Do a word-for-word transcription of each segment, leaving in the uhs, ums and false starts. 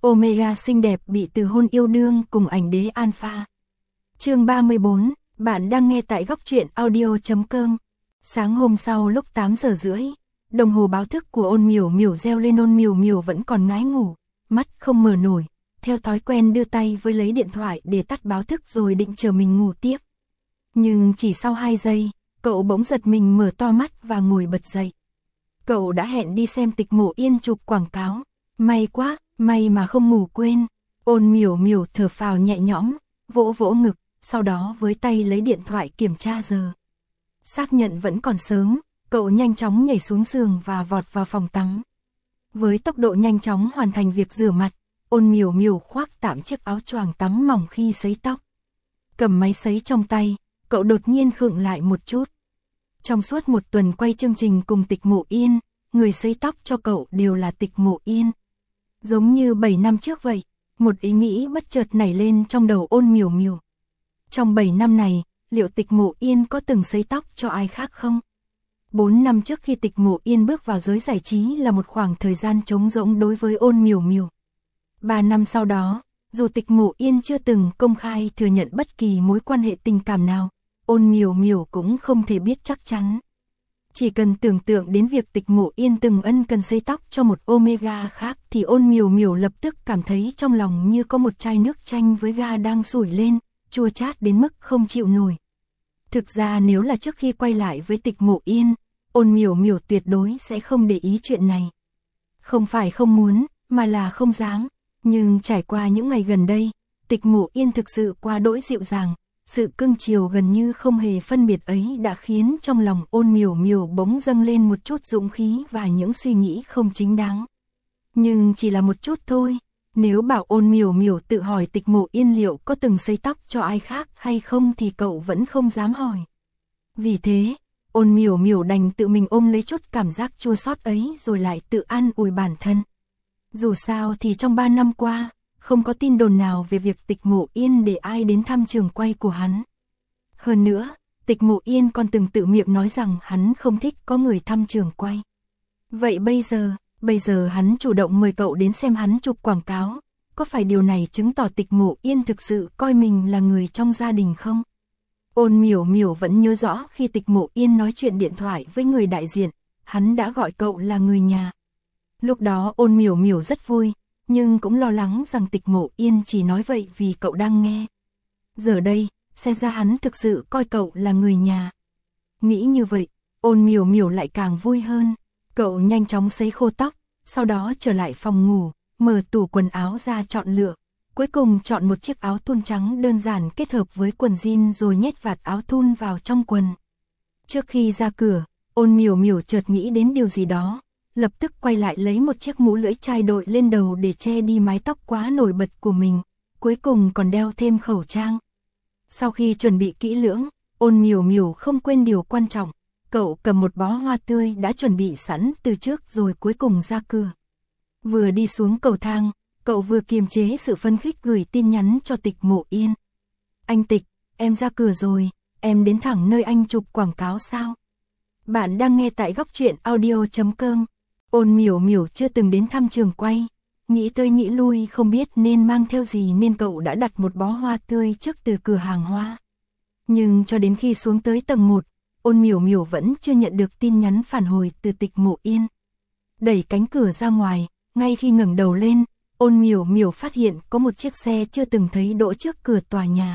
Omega xinh đẹp bị từ hôn yêu đương cùng ảnh đế Alpha. Chương ba mươi bốn, bạn đang nghe tại góc truyện audio chấm com. Sáng hôm sau lúc tám giờ rưỡi, đồng hồ báo thức của Ôn Miểu Miểu reo lên. Ôn Miểu Miểu vẫn còn ngái ngủ, mắt không mở nổi, theo thói quen đưa tay với lấy điện thoại để tắt báo thức rồi định chờ mình ngủ tiếp. Nhưng chỉ sau hai giây, cậu bỗng giật mình mở to mắt và ngồi bật dậy. Cậu đã hẹn đi xem Tịch Mộ Yên chụp quảng cáo, may quá, may mà không ngủ quên. Ôn Miểu Miểu thở phào nhẹ nhõm, vỗ vỗ ngực, sau đó với tay lấy điện thoại kiểm tra giờ. Xác nhận vẫn còn sớm, cậu nhanh chóng nhảy xuống giường và vọt vào phòng tắm. Với tốc độ nhanh chóng hoàn thành việc rửa mặt, Ôn Miểu Miểu khoác tạm chiếc áo choàng tắm mỏng khi sấy tóc. Cầm máy sấy trong tay, cậu đột nhiên khựng lại một chút. Trong suốt một tuần quay chương trình cùng Tịch Mộ Yên, người sấy tóc cho cậu đều là Tịch Mộ Yên. Giống như bảy năm trước vậy, một ý nghĩ bất chợt nảy lên trong đầu Ôn Miểu Miểu. Trong bảy năm này, liệu Tịch Mộ Yên có từng sấy tóc cho ai khác không? bốn năm trước khi Tịch Mộ Yên bước vào giới giải trí là một khoảng thời gian trống rỗng đối với Ôn Miểu Miểu. ba năm sau đó, dù Tịch Mộ Yên chưa từng công khai thừa nhận bất kỳ mối quan hệ tình cảm nào, Ôn Miểu Miểu cũng không thể biết chắc chắn. Chỉ cần tưởng tượng đến việc Tịch Mộ Yên từng ân cần sấy tóc cho một Omega khác thì Ôn Miểu Miểu lập tức cảm thấy trong lòng như có một chai nước chanh với ga đang sủi lên, chua chát đến mức không chịu nổi. Thực ra nếu là trước khi quay lại với Tịch Mộ Yên, Ôn Miểu Miểu tuyệt đối sẽ không để ý chuyện này. Không phải không muốn, mà là không dám. Nhưng trải qua những ngày gần đây, Tịch Mộ Yên thực sự quá đỗi dịu dàng, sự cưng chiều gần như không hề phân biệt ấy đã khiến trong lòng Ôn Miểu Miểu bỗng dâng lên một chút dũng khí và những suy nghĩ không chính đáng. Nhưng chỉ là một chút thôi, nếu bảo Ôn Miểu Miểu tự hỏi Tịch Mộ Yên liệu có từng sấy tóc cho ai khác hay không thì cậu vẫn không dám hỏi. Vì thế, Ôn Miểu Miểu đành tự mình ôm lấy chút cảm giác chua xót ấy rồi lại tự an ủi bản thân. Dù sao thì trong ba năm qua, không có tin đồn nào về việc Tịch Mộ Yên để ai đến thăm trường quay của hắn. Hơn nữa, Tịch Mộ Yên còn từng tự miệng nói rằng hắn không thích có người thăm trường quay. Vậy bây giờ, bây giờ hắn chủ động mời cậu đến xem hắn chụp quảng cáo, có phải điều này chứng tỏ Tịch Mộ Yên thực sự coi mình là người trong gia đình không? Ôn Miểu Miểu vẫn nhớ rõ khi Tịch Mộ Yên nói chuyện điện thoại với người đại diện, hắn đã gọi cậu là người nhà. Lúc đó Ôn Miểu Miểu rất vui, nhưng cũng lo lắng rằng Tịch Mộ Yên chỉ nói vậy vì cậu đang nghe. Giờ đây, xem ra hắn thực sự coi cậu là người nhà. Nghĩ như vậy, Ôn Miểu Miểu lại càng vui hơn. Cậu nhanh chóng sấy khô tóc, sau đó trở lại phòng ngủ, mở tủ quần áo ra chọn lựa. Cuối cùng chọn một chiếc áo thun trắng đơn giản kết hợp với quần jean rồi nhét vạt áo thun vào trong quần. Trước khi ra cửa, Ôn Miểu Miểu chợt nghĩ đến điều gì đó, lập tức quay lại lấy một chiếc mũ lưỡi chai đội lên đầu để che đi mái tóc quá nổi bật của mình, cuối cùng còn đeo thêm khẩu trang. Sau khi chuẩn bị kỹ lưỡng, Ôn Miểu Miểu không quên điều quan trọng, cậu cầm một bó hoa tươi đã chuẩn bị sẵn từ trước rồi cuối cùng ra cửa. Vừa đi xuống cầu thang, cậu vừa kiềm chế sự phấn khích gửi tin nhắn cho Tịch Mộ Yên. Anh Tịch, em ra cửa rồi, em đến thẳng nơi anh chụp quảng cáo sao? Bạn đang nghe tại góc truyện audio chấm com. Ôn Miểu Miểu chưa từng đến thăm trường quay, nghĩ tới nghĩ lui không biết nên mang theo gì nên cậu đã đặt một bó hoa tươi trước từ cửa hàng hoa. Nhưng cho đến khi xuống tới tầng một, Ôn Miểu Miểu vẫn chưa nhận được tin nhắn phản hồi từ Tịch Mộ Yên. Đẩy cánh cửa ra ngoài, ngay khi ngẩng đầu lên, Ôn Miểu Miểu phát hiện có một chiếc xe chưa từng thấy đỗ trước cửa tòa nhà.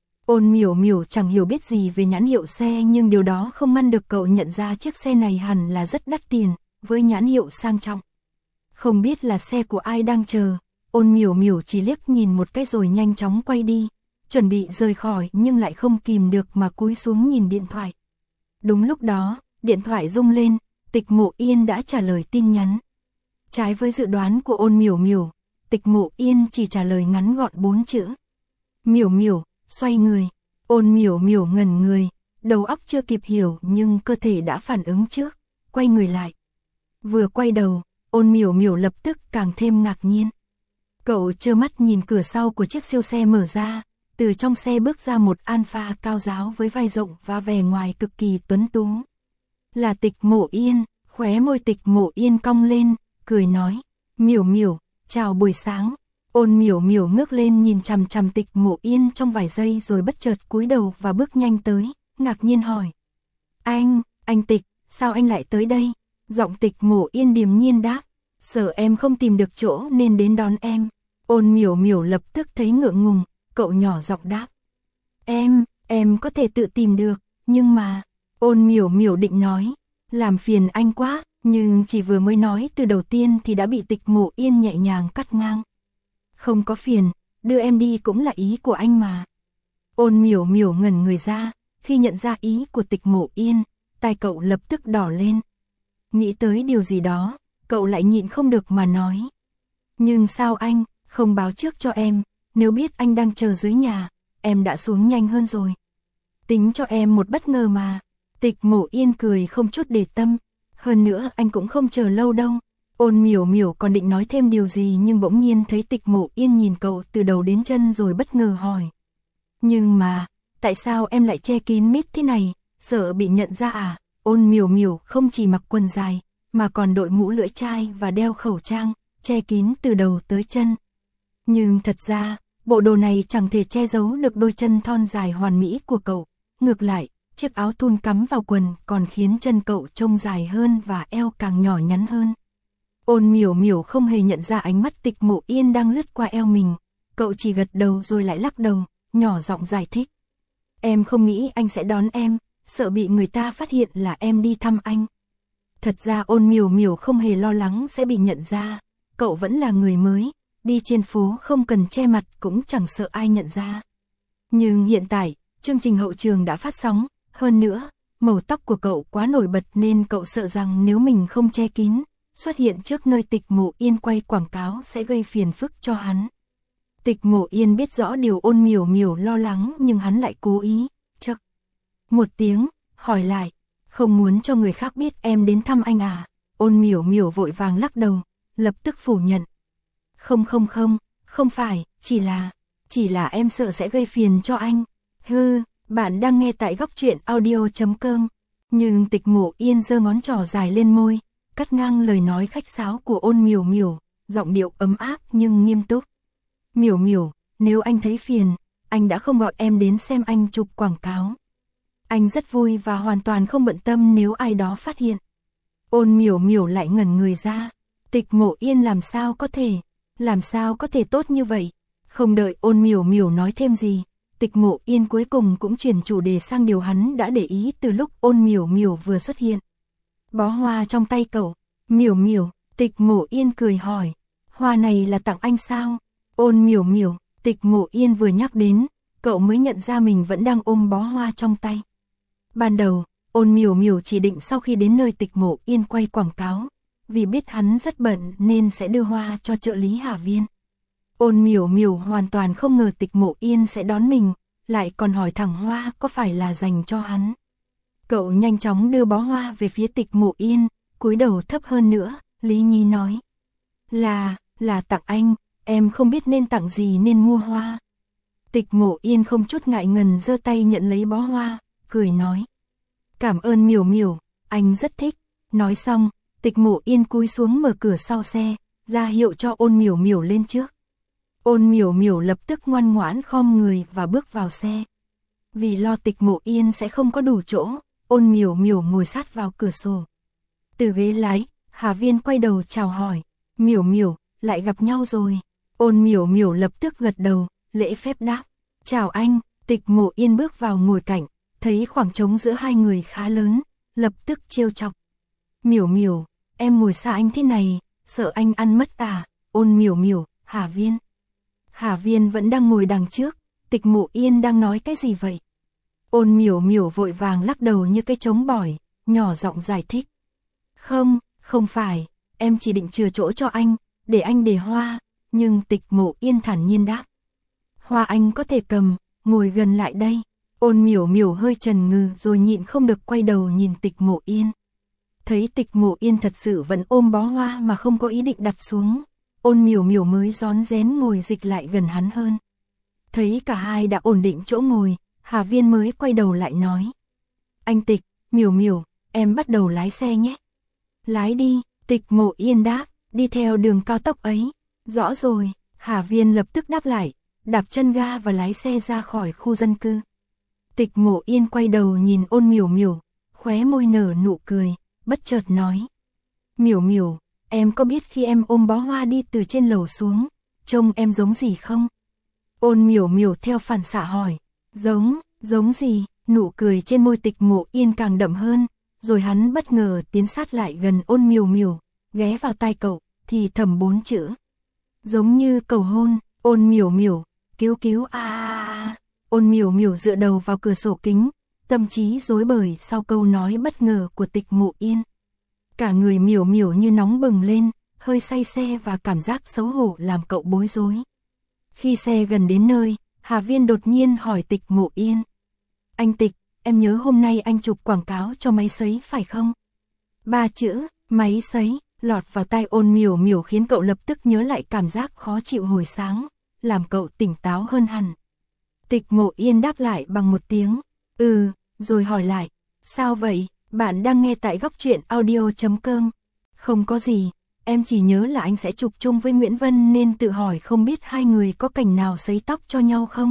Ôn Miểu Miểu chẳng hiểu biết gì về nhãn hiệu xe nhưng điều đó không ngăn được cậu nhận ra chiếc xe này hẳn là rất đắt tiền, với nhãn hiệu sang trọng. Không biết là xe của ai đang chờ, Ôn Miểu Miểu chỉ liếc nhìn một cái rồi nhanh chóng quay đi, chuẩn bị rời khỏi nhưng lại không kìm được mà cúi xuống nhìn điện thoại. Đúng lúc đó, điện thoại rung lên, Tịch Mộ Yên đã trả lời tin nhắn. Trái với dự đoán của Ôn Miểu Miểu, Tịch Mộ Yên chỉ trả lời ngắn gọn bốn chữ. Miểu Miểu, xoay người. Ôn Miểu Miểu ngẩn người, đầu óc chưa kịp hiểu nhưng cơ thể đã phản ứng trước, quay người lại. Vừa quay đầu, Ôn Miểu Miểu lập tức càng thêm ngạc nhiên. Cậu trơ mắt nhìn cửa sau của chiếc siêu xe mở ra, từ trong xe bước ra một Alpha cao ráo với vai rộng và vẻ ngoài cực kỳ tuấn tú. Là Tịch Mộ Yên, khóe môi Tịch Mộ Yên cong lên, cười nói, Miểu Miểu, chào buổi sáng, Ôn Miểu Miểu ngước lên nhìn chằm chằm Tịch Mộ Yên trong vài giây rồi bất chợt cúi đầu và bước nhanh tới, ngạc nhiên hỏi. Anh, anh Tịch, sao anh lại tới đây? Giọng Tịch Mộ Yên điềm nhiên đáp. Sợ em không tìm được chỗ nên đến đón em. Ôn Miểu Miểu lập tức thấy ngượng ngùng, cậu nhỏ giọng đáp. Em, em có thể tự tìm được, nhưng mà... Ôn Miểu Miểu định nói, làm phiền anh quá, nhưng chỉ vừa mới nói từ đầu tiên thì đã bị Tịch Mộ Yên nhẹ nhàng cắt ngang. Không có phiền, đưa em đi cũng là ý của anh mà. Ôn Miểu Miểu ngẩn người ra, khi nhận ra ý của Tịch Mộ Yên, tai cậu lập tức đỏ lên. Nghĩ tới điều gì đó, cậu lại nhịn không được mà nói. Nhưng sao anh, không báo trước cho em, nếu biết anh đang chờ dưới nhà, em đã xuống nhanh hơn rồi. Tính cho em một bất ngờ mà. Tịch Mộ Yên cười không chút để tâm, hơn nữa anh cũng không chờ lâu đâu. Ôn Miểu Miểu còn định nói thêm điều gì nhưng bỗng nhiên thấy Tịch Mộ Yên nhìn cậu từ đầu đến chân rồi bất ngờ hỏi. Nhưng mà, tại sao em lại che kín mít thế này, sợ bị nhận ra à? Ôn Miểu Miểu không chỉ mặc quần dài, mà còn đội mũ lưỡi chai và đeo khẩu trang, che kín từ đầu tới chân. Nhưng thật ra, bộ đồ này chẳng thể che giấu được đôi chân thon dài hoàn mỹ của cậu. Ngược lại, chiếc áo thun cắm vào quần còn khiến chân cậu trông dài hơn và eo càng nhỏ nhắn hơn. Ôn Miểu Miểu không hề nhận ra ánh mắt Tịch Mộ Yên đang lướt qua eo mình. Cậu chỉ gật đầu rồi lại lắc đầu, nhỏ giọng giải thích. Em không nghĩ anh sẽ đón em, sợ bị người ta phát hiện là em đi thăm anh. Thật ra Ôn Miểu Miểu không hề lo lắng sẽ bị nhận ra. Cậu vẫn là người mới, đi trên phố không cần che mặt cũng chẳng sợ ai nhận ra. Nhưng hiện tại, chương trình hậu trường đã phát sóng, hơn nữa, màu tóc của cậu quá nổi bật nên cậu sợ rằng nếu mình không che kín, xuất hiện trước nơi Tịch Mộ Yên quay quảng cáo sẽ gây phiền phức cho hắn. Tịch Mộ Yên biết rõ điều Ôn Miểu Miểu lo lắng nhưng hắn lại cố ý, chậc một tiếng, hỏi lại, không muốn cho người khác biết em đến thăm anh à? Ôn Miểu Miểu vội vàng lắc đầu, lập tức phủ nhận. Không không không, không phải, chỉ là, chỉ là em sợ sẽ gây phiền cho anh. Hư, bạn đang nghe tại góc truyện audio chấm com. Nhưng Tịch Mộ Yên giơ ngón trỏ dài lên môi, cắt ngang lời nói khách sáo của Ôn Miểu Miểu, giọng điệu ấm áp nhưng nghiêm túc. Miểu Miểu, nếu anh thấy phiền, anh đã không gọi em đến xem anh chụp quảng cáo. Anh rất vui và hoàn toàn không bận tâm nếu ai đó phát hiện. Ôn Miểu Miểu lại ngẩn người ra. Tịch Mộ Yên làm sao có thể, làm sao có thể tốt như vậy? Không đợi Ôn Miểu Miểu nói thêm gì, Tịch Mộ Yên cuối cùng cũng chuyển chủ đề sang điều hắn đã để ý từ lúc Ôn Miểu Miểu vừa xuất hiện. Bó hoa trong tay cậu. Miểu Miểu, Tịch Mộ Yên cười hỏi, hoa này là tặng anh sao? Ôn Miểu Miểu, Tịch Mộ Yên vừa nhắc đến, cậu mới nhận ra mình vẫn đang ôm bó hoa trong tay. Ban đầu, Ôn Miểu Miểu chỉ định sau khi đến nơi Tịch Mộ Yên quay quảng cáo, vì biết hắn rất bận nên sẽ đưa hoa cho trợ lý Hà Viên. Ôn Miểu Miểu hoàn toàn không ngờ Tịch Mộ Yên sẽ đón mình, lại còn hỏi thẳng hoa có phải là dành cho hắn. Cậu nhanh chóng đưa bó hoa về phía Tịch Mộ Yên, cúi đầu thấp hơn nữa, Lý Nhi nói. Là, là tặng anh, em không biết nên tặng gì nên mua hoa. Tịch Mộ Yên không chút ngại ngần giơ tay nhận lấy bó hoa, cười nói. Cảm ơn Miểu Miểu, anh rất thích. Nói xong, Tịch Mộ Yên cúi xuống mở cửa sau xe, ra hiệu cho Ôn Miểu Miểu lên trước. Ôn Miểu Miểu lập tức ngoan ngoãn khom người và bước vào xe. Vì lo Tịch Mộ Yên sẽ không có đủ chỗ, Ôn Miểu Miểu ngồi sát vào cửa sổ. Từ ghế lái, Hà Viên quay đầu chào hỏi. Miểu Miểu, lại gặp nhau rồi. Ôn Miểu Miểu lập tức gật đầu, lễ phép đáp. Chào anh. Tịch Mộ Yên bước vào ngồi cạnh, thấy khoảng trống giữa hai người khá lớn, lập tức trêu chọc. Miểu Miểu, em ngồi xa anh thế này, sợ anh ăn mất à? Ôn Miểu Miểu, Hà Viên. Hà Viên vẫn đang ngồi đằng trước, Tịch Mộ Yên đang nói cái gì vậy? Ôn Miểu Miểu vội vàng lắc đầu như cái trống bỏi, nhỏ giọng giải thích. Không, không phải, em chỉ định chừa chỗ cho anh, để anh để hoa, nhưng Tịch Mộ Yên thản nhiên đáp. Hoa anh có thể cầm, ngồi gần lại đây. Ôn Miểu Miểu hơi chần ngừ rồi nhịn không được quay đầu nhìn Tịch Mộ Yên. Thấy Tịch Mộ Yên thật sự vẫn ôm bó hoa mà không có ý định đặt xuống, Ôn Miểu Miểu mới rón rén ngồi dịch lại gần hắn hơn. Thấy cả hai đã ổn định chỗ ngồi, Hà Viên mới quay đầu lại nói. Anh Tịch, Miểu Miểu, em bắt đầu lái xe nhé. Lái đi, Tịch Mộ Yên đáp, đi theo đường cao tốc ấy. Rõ rồi, Hà Viên lập tức đáp lại, đạp chân ga và lái xe ra khỏi khu dân cư. Tịch Mộ Yên quay đầu nhìn Ôn Miểu Miểu, khóe môi nở nụ cười, bất chợt nói. Miểu Miểu, em có biết khi em ôm bó hoa đi từ trên lầu xuống, trông em giống gì không? Ôn Miểu Miểu theo phản xạ hỏi, giống, giống gì? Nụ cười trên môi Tịch Mộ Yên càng đậm hơn, rồi hắn bất ngờ tiến sát lại gần Ôn Miểu Miểu, ghé vào tai cậu, thì thầm bốn chữ. Giống như cầu hôn. Ôn Miểu Miểu, cứu cứu a à. Ôn Miểu Miểu dựa đầu vào cửa sổ kính, tâm trí rối bời sau câu nói bất ngờ của Tịch Mộ Yên. Cả người Miểu Miểu như nóng bừng lên, hơi say xe và cảm giác xấu hổ làm cậu bối rối. Khi xe gần đến nơi, Hà Viên đột nhiên hỏi Tịch Mộ Yên. Anh Tịch, em nhớ hôm nay anh chụp quảng cáo cho máy sấy phải không? Ba chữ, máy sấy, lọt vào tai Ôn Miểu Miểu khiến cậu lập tức nhớ lại cảm giác khó chịu hồi sáng, làm cậu tỉnh táo hơn hẳn. Tịch Mộ Yên đáp lại bằng một tiếng, ừ, rồi hỏi lại, sao vậy, bạn đang nghe tại góc truyện audio chấm com. Không có gì, em chỉ nhớ là anh sẽ chụp chung với Nguyễn Vân nên tự hỏi không biết hai người có cảnh nào sấy tóc cho nhau không?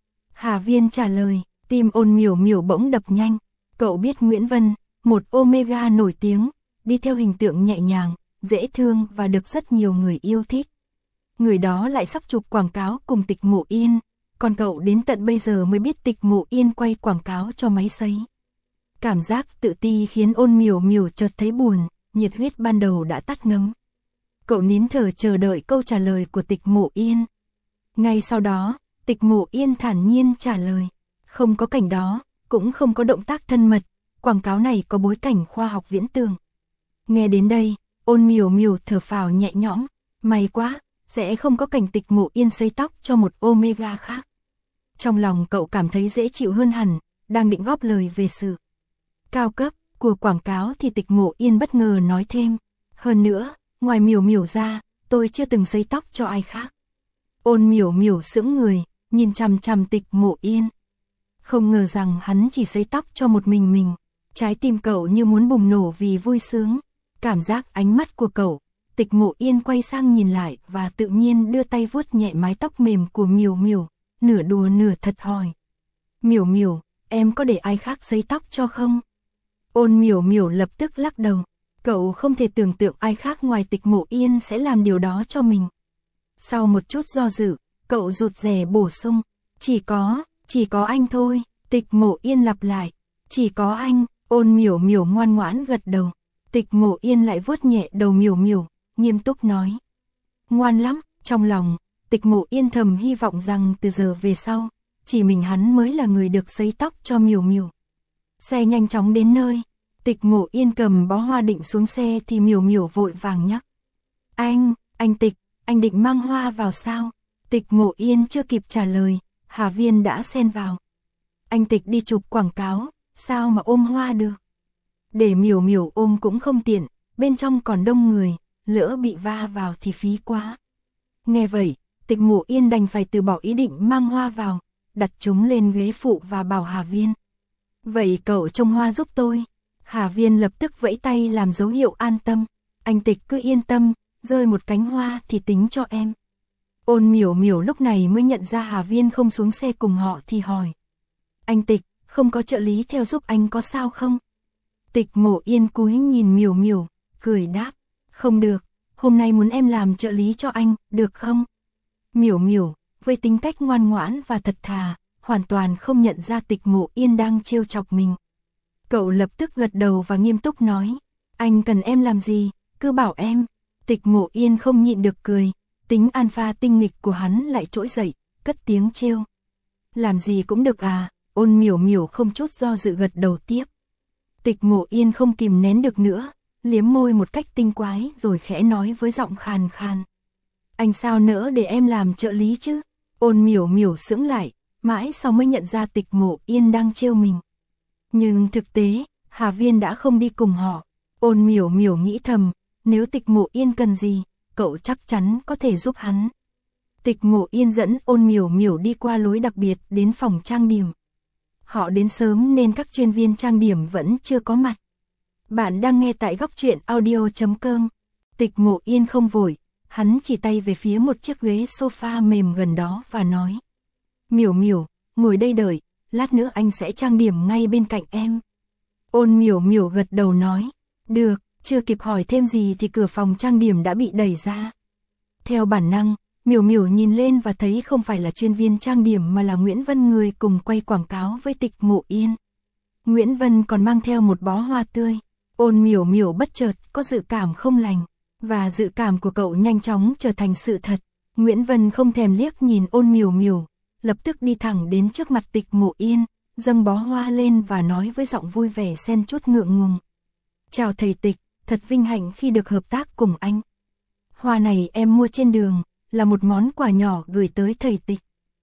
Hà Viên trả lời, tim Ôn Miểu Miểu bỗng đập nhanh, cậu biết Nguyễn Vân, một Omega nổi tiếng, đi theo hình tượng nhẹ nhàng, dễ thương và được rất nhiều người yêu thích. Người đó lại sắp chụp quảng cáo cùng Tịch Mộ Yên, còn cậu đến tận bây giờ mới biết Tịch Mộ Yên quay quảng cáo cho máy sấy. Cảm giác tự ti khiến Ôn Miểu Miểu chợt thấy buồn, nhiệt huyết ban đầu đã tắt ngấm. Cậu nín thở chờ đợi câu trả lời của Tịch Mộ Yên. Ngay sau đó, Tịch Mộ Yên thản nhiên trả lời, không có cảnh đó, cũng không có động tác thân mật, quảng cáo này có bối cảnh khoa học viễn tưởng. Nghe đến đây, Ôn Miểu Miểu thở phào nhẹ nhõm, may quá, sẽ không có cảnh Tịch Mộ Yên sấy tóc cho một Omega khác. Trong lòng cậu cảm thấy dễ chịu hơn hẳn, đang định góp lời về sự cao cấp của quảng cáo thì Tịch Mộ Yên bất ngờ nói thêm, hơn nữa, ngoài Miểu Miểu ra, tôi chưa từng sấy tóc cho ai khác. Ôn Miểu Miểu sững người, nhìn chằm chằm Tịch Mộ Yên. Không ngờ rằng hắn chỉ sấy tóc cho một mình mình, trái tim cậu như muốn bùng nổ vì vui sướng. Cảm giác ánh mắt của cậu, Tịch Mộ Yên quay sang nhìn lại và tự nhiên đưa tay vuốt nhẹ mái tóc mềm của Miểu Miểu, nửa đùa nửa thật hỏi. Miểu Miểu, em có để ai khác sấy tóc cho không? Ôn Miểu Miểu lập tức lắc đầu, cậu không thể tưởng tượng ai khác ngoài Tịch Mộ Yên sẽ làm điều đó cho mình. Sau một chút do dự, cậu rụt rè bổ sung, chỉ có, chỉ có anh thôi. Tịch Mộ Yên lặp lại, chỉ có anh. Ôn Miểu Miểu ngoan ngoãn gật đầu. Tịch Mộ Yên lại vuốt nhẹ đầu Miểu Miểu, nghiêm túc nói. Ngoan lắm, trong lòng, Tịch Mộ Yên thầm hy vọng rằng từ giờ về sau, chỉ mình hắn mới là người được sấy tóc cho Miểu Miểu. Xe nhanh chóng đến nơi, Tịch Mộ Yên cầm bó hoa định xuống xe thì Miểu Miểu vội vàng nhắc. Anh, anh Tịch, anh định mang hoa vào sao? Tịch Mộ Yên chưa kịp trả lời, Hà Viên đã xen vào. Anh Tịch đi chụp quảng cáo, sao mà ôm hoa được? Để Miểu Miểu ôm cũng không tiện, bên trong còn đông người, lỡ bị va vào thì phí quá. Nghe vậy, Tịch Mộ Yên đành phải từ bỏ ý định mang hoa vào, đặt chúng lên ghế phụ và bảo Hà Viên. Vậy cậu trông hoa giúp tôi. Hà Viên lập tức vẫy tay làm dấu hiệu an tâm. Anh Tịch cứ yên tâm, rơi một cánh hoa thì tính cho em. Ôn Miểu Miểu lúc này mới nhận ra Hà Viên không xuống xe cùng họ thì hỏi. Anh Tịch, không có trợ lý theo giúp anh có sao không? Tịch Mộ Yên cúi nhìn Miểu Miểu, cười đáp. Không được, hôm nay muốn em làm trợ lý cho anh, được không? Miểu Miểu, với tính cách ngoan ngoãn và thật thà, hoàn toàn không nhận ra Tịch Mộ Yên đang trêu chọc mình. Cậu lập tức gật đầu và nghiêm túc nói. Anh cần em làm gì, cứ bảo em. Tịch Mộ Yên không nhịn được cười, tính alpha tinh nghịch của hắn lại trỗi dậy, cất tiếng trêu. Làm gì cũng được à? Ôn Miểu Miểu không chút do dự gật đầu tiếp. Tịch Mộ Yên không kìm nén được nữa, liếm môi một cách tinh quái rồi khẽ nói với giọng khàn khàn. Anh sao nỡ để em làm trợ lý chứ? Ôn Miểu Miểu sững lại, mãi sau mới nhận ra Tịch Mộ Yên đang trêu mình. Nhưng thực tế, Hà Viên đã không đi cùng họ. Ôn Miểu Miểu nghĩ thầm, nếu Tịch Mộ Yên cần gì, cậu chắc chắn có thể giúp hắn. Tịch Mộ Yên dẫn Ôn Miểu Miểu đi qua lối đặc biệt đến phòng trang điểm. Họ đến sớm nên các chuyên viên trang điểm vẫn chưa có mặt. Bạn đang nghe tại góc truyện audio chấm com. Tịch Mộ Yên không vội, hắn chỉ tay về phía một chiếc ghế sofa mềm gần đó và nói. Miểu Miểu, ngồi đây đợi, lát nữa anh sẽ trang điểm ngay bên cạnh em. Ôn Miểu Miểu gật đầu nói. Được, chưa kịp hỏi thêm gì thì cửa phòng trang điểm đã bị đẩy ra. Theo bản năng, Miểu Miểu nhìn lên và thấy không phải là chuyên viên trang điểm mà là Nguyễn Vân người cùng quay quảng cáo với Tịch Mộ Yên. Nguyễn Vân còn mang theo một bó hoa tươi. Ôn Miểu Miểu bất chợt có dự cảm không lành, và dự cảm của cậu nhanh chóng trở thành sự thật. Nguyễn Vân không thèm liếc nhìn Ôn Miểu Miểu, lập tức đi thẳng đến trước mặt Tịch Mộ Yên, dâng bó hoa lên và nói với giọng vui vẻ xen chút ngượng ngùng. Chào thầy Tịch, thật vinh hạnh khi được hợp tác cùng anh. Hoa này em mua trên đường, là một món quà nhỏ gửi tới thầy Tịch.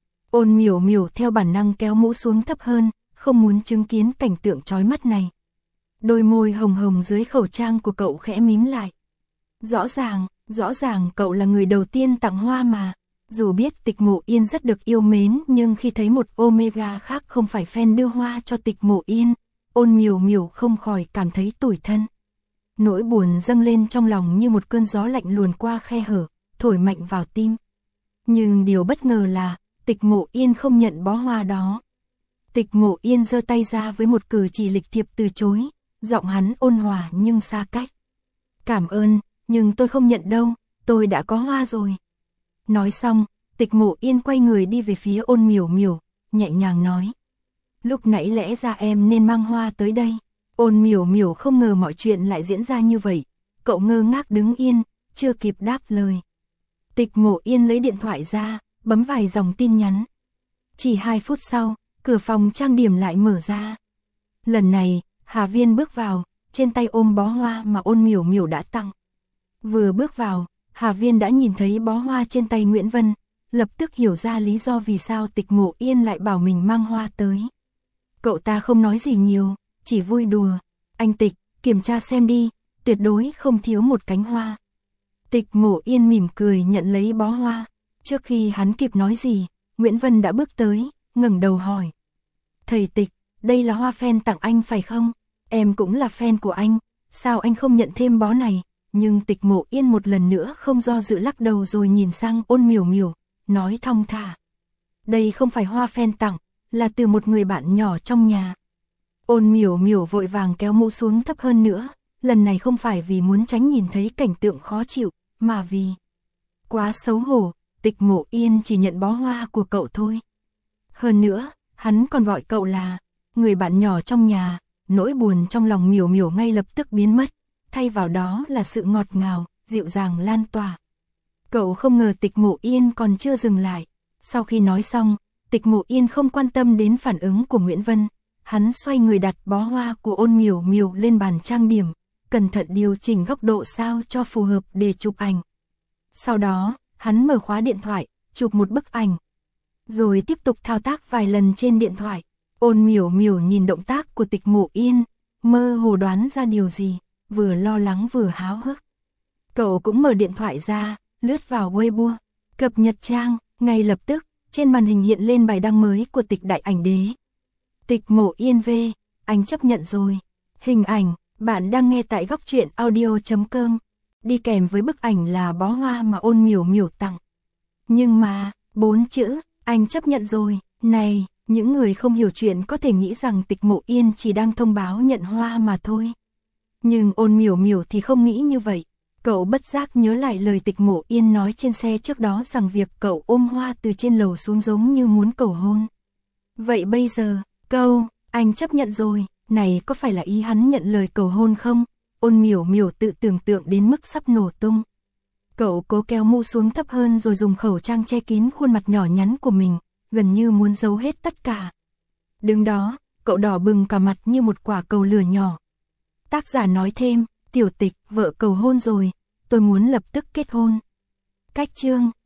Ôn Miểu Miểu theo bản năng kéo mũ xuống thấp hơn, không muốn chứng kiến cảnh tượng chói mắt này. Đôi môi hồng hồng dưới khẩu trang của cậu khẽ mím lại. Rõ ràng, rõ ràng cậu là người đầu tiên tặng hoa mà. Dù biết Tịch Mộ Yên rất được yêu mến, nhưng khi thấy một Omega khác không phải fan đưa hoa cho Tịch Mộ Yên, Ôn Miểu Miểu không khỏi cảm thấy tủi thân. Nỗi buồn dâng lên trong lòng như một cơn gió lạnh luồn qua khe hở, thổi mạnh vào tim. Nhưng điều bất ngờ là, Tịch Mộ Yên không nhận bó hoa đó. Tịch Mộ Yên giơ tay ra với một cử chỉ lịch thiệp từ chối, giọng hắn ôn hòa nhưng xa cách. Cảm ơn, nhưng tôi không nhận đâu, tôi đã có hoa rồi. Nói xong, Tịch Mộ Yên quay người đi về phía Ôn Miểu Miểu, nhẹ nhàng nói. Lúc nãy lẽ ra em nên mang hoa tới đây. Ôn Miểu Miểu không ngờ mọi chuyện lại diễn ra như vậy, cậu ngơ ngác đứng yên, chưa kịp đáp lời. Tịch Mộ Yên lấy điện thoại ra, bấm vài dòng tin nhắn. Chỉ hai phút sau, cửa phòng trang điểm lại mở ra. Lần này, Hà Viên bước vào, trên tay ôm bó hoa mà Ôn Miểu Miểu đã tặng. Vừa bước vào, Hà Viên đã nhìn thấy bó hoa trên tay Nguyễn Vân, lập tức hiểu ra lý do vì sao Tịch Mộ Yên lại bảo mình mang hoa tới. Cậu ta không nói gì nhiều, chỉ vui đùa. Anh Tịch, kiểm tra xem đi, tuyệt đối không thiếu một cánh hoa. Tịch Mộ Yên mỉm cười nhận lấy bó hoa. Trước khi hắn kịp nói gì, Nguyễn Vân đã bước tới, ngẩng đầu hỏi. Thầy Tịch, đây là hoa fan tặng anh phải không? Em cũng là fan của anh, sao anh không nhận thêm bó này? Nhưng Tịch Mộ Yên một lần nữa không do dự lắc đầu rồi nhìn sang Ôn Miểu Miểu, nói thong thả. Đây không phải hoa fan tặng, là từ một người bạn nhỏ trong nhà. Ôn Miểu Miểu vội vàng kéo mũ xuống thấp hơn nữa, lần này không phải vì muốn tránh nhìn thấy cảnh tượng khó chịu, mà vì quá xấu hổ, Tịch Mộ Yên chỉ nhận bó hoa của cậu thôi. Hơn nữa, hắn còn gọi cậu là người bạn nhỏ trong nhà, nỗi buồn trong lòng Miểu Miểu ngay lập tức biến mất, thay vào đó là sự ngọt ngào, dịu dàng lan tỏa. Cậu không ngờ Tịch Mộ Yên còn chưa dừng lại. Sau khi nói xong, Tịch Mộ Yên không quan tâm đến phản ứng của Nguyễn Vân. Hắn xoay người đặt bó hoa của Ôn Miểu Miểu lên bàn trang điểm, cẩn thận điều chỉnh góc độ sao cho phù hợp để chụp ảnh. Sau đó, hắn mở khóa điện thoại, chụp một bức ảnh. Rồi tiếp tục thao tác vài lần trên điện thoại. Ôn Miểu Miểu nhìn động tác của Tịch Mộ Yên, mơ hồ đoán ra điều gì, vừa lo lắng vừa háo hức. Cậu cũng mở điện thoại ra, lướt vào Weibo, cập nhật trang, ngay lập tức, trên màn hình hiện lên bài đăng mới của Tịch Đại Ảnh Đế. Tịch Mộ Yên V, anh chấp nhận rồi. Hình ảnh, bạn đang nghe tại góc truyện audio chấm com. Đi kèm với bức ảnh là bó hoa mà Ôn Miểu Miểu tặng. Nhưng mà, bốn chữ, anh chấp nhận rồi, này, những người không hiểu chuyện có thể nghĩ rằng Tịch Mộ Yên chỉ đang thông báo nhận hoa mà thôi. Nhưng Ôn Miểu Miểu thì không nghĩ như vậy. Cậu bất giác nhớ lại lời Tịch Mộ Yên nói trên xe trước đó rằng việc cậu ôm hoa từ trên lầu xuống giống như muốn cầu hôn. Vậy bây giờ, câu, anh chấp nhận rồi, này có phải là ý hắn nhận lời cầu hôn không? Ôn Miểu Miểu tự tưởng tượng đến mức sắp nổ tung. Cậu cố kéo mũ xuống thấp hơn rồi dùng khẩu trang che kín khuôn mặt nhỏ nhắn của mình, gần như muốn giấu hết tất cả. Đứng đó, cậu đỏ bừng cả mặt như một quả cầu lửa nhỏ. Tác giả nói thêm, Tiểu Tịch, vợ cầu hôn rồi, tôi muốn lập tức kết hôn. Cách chương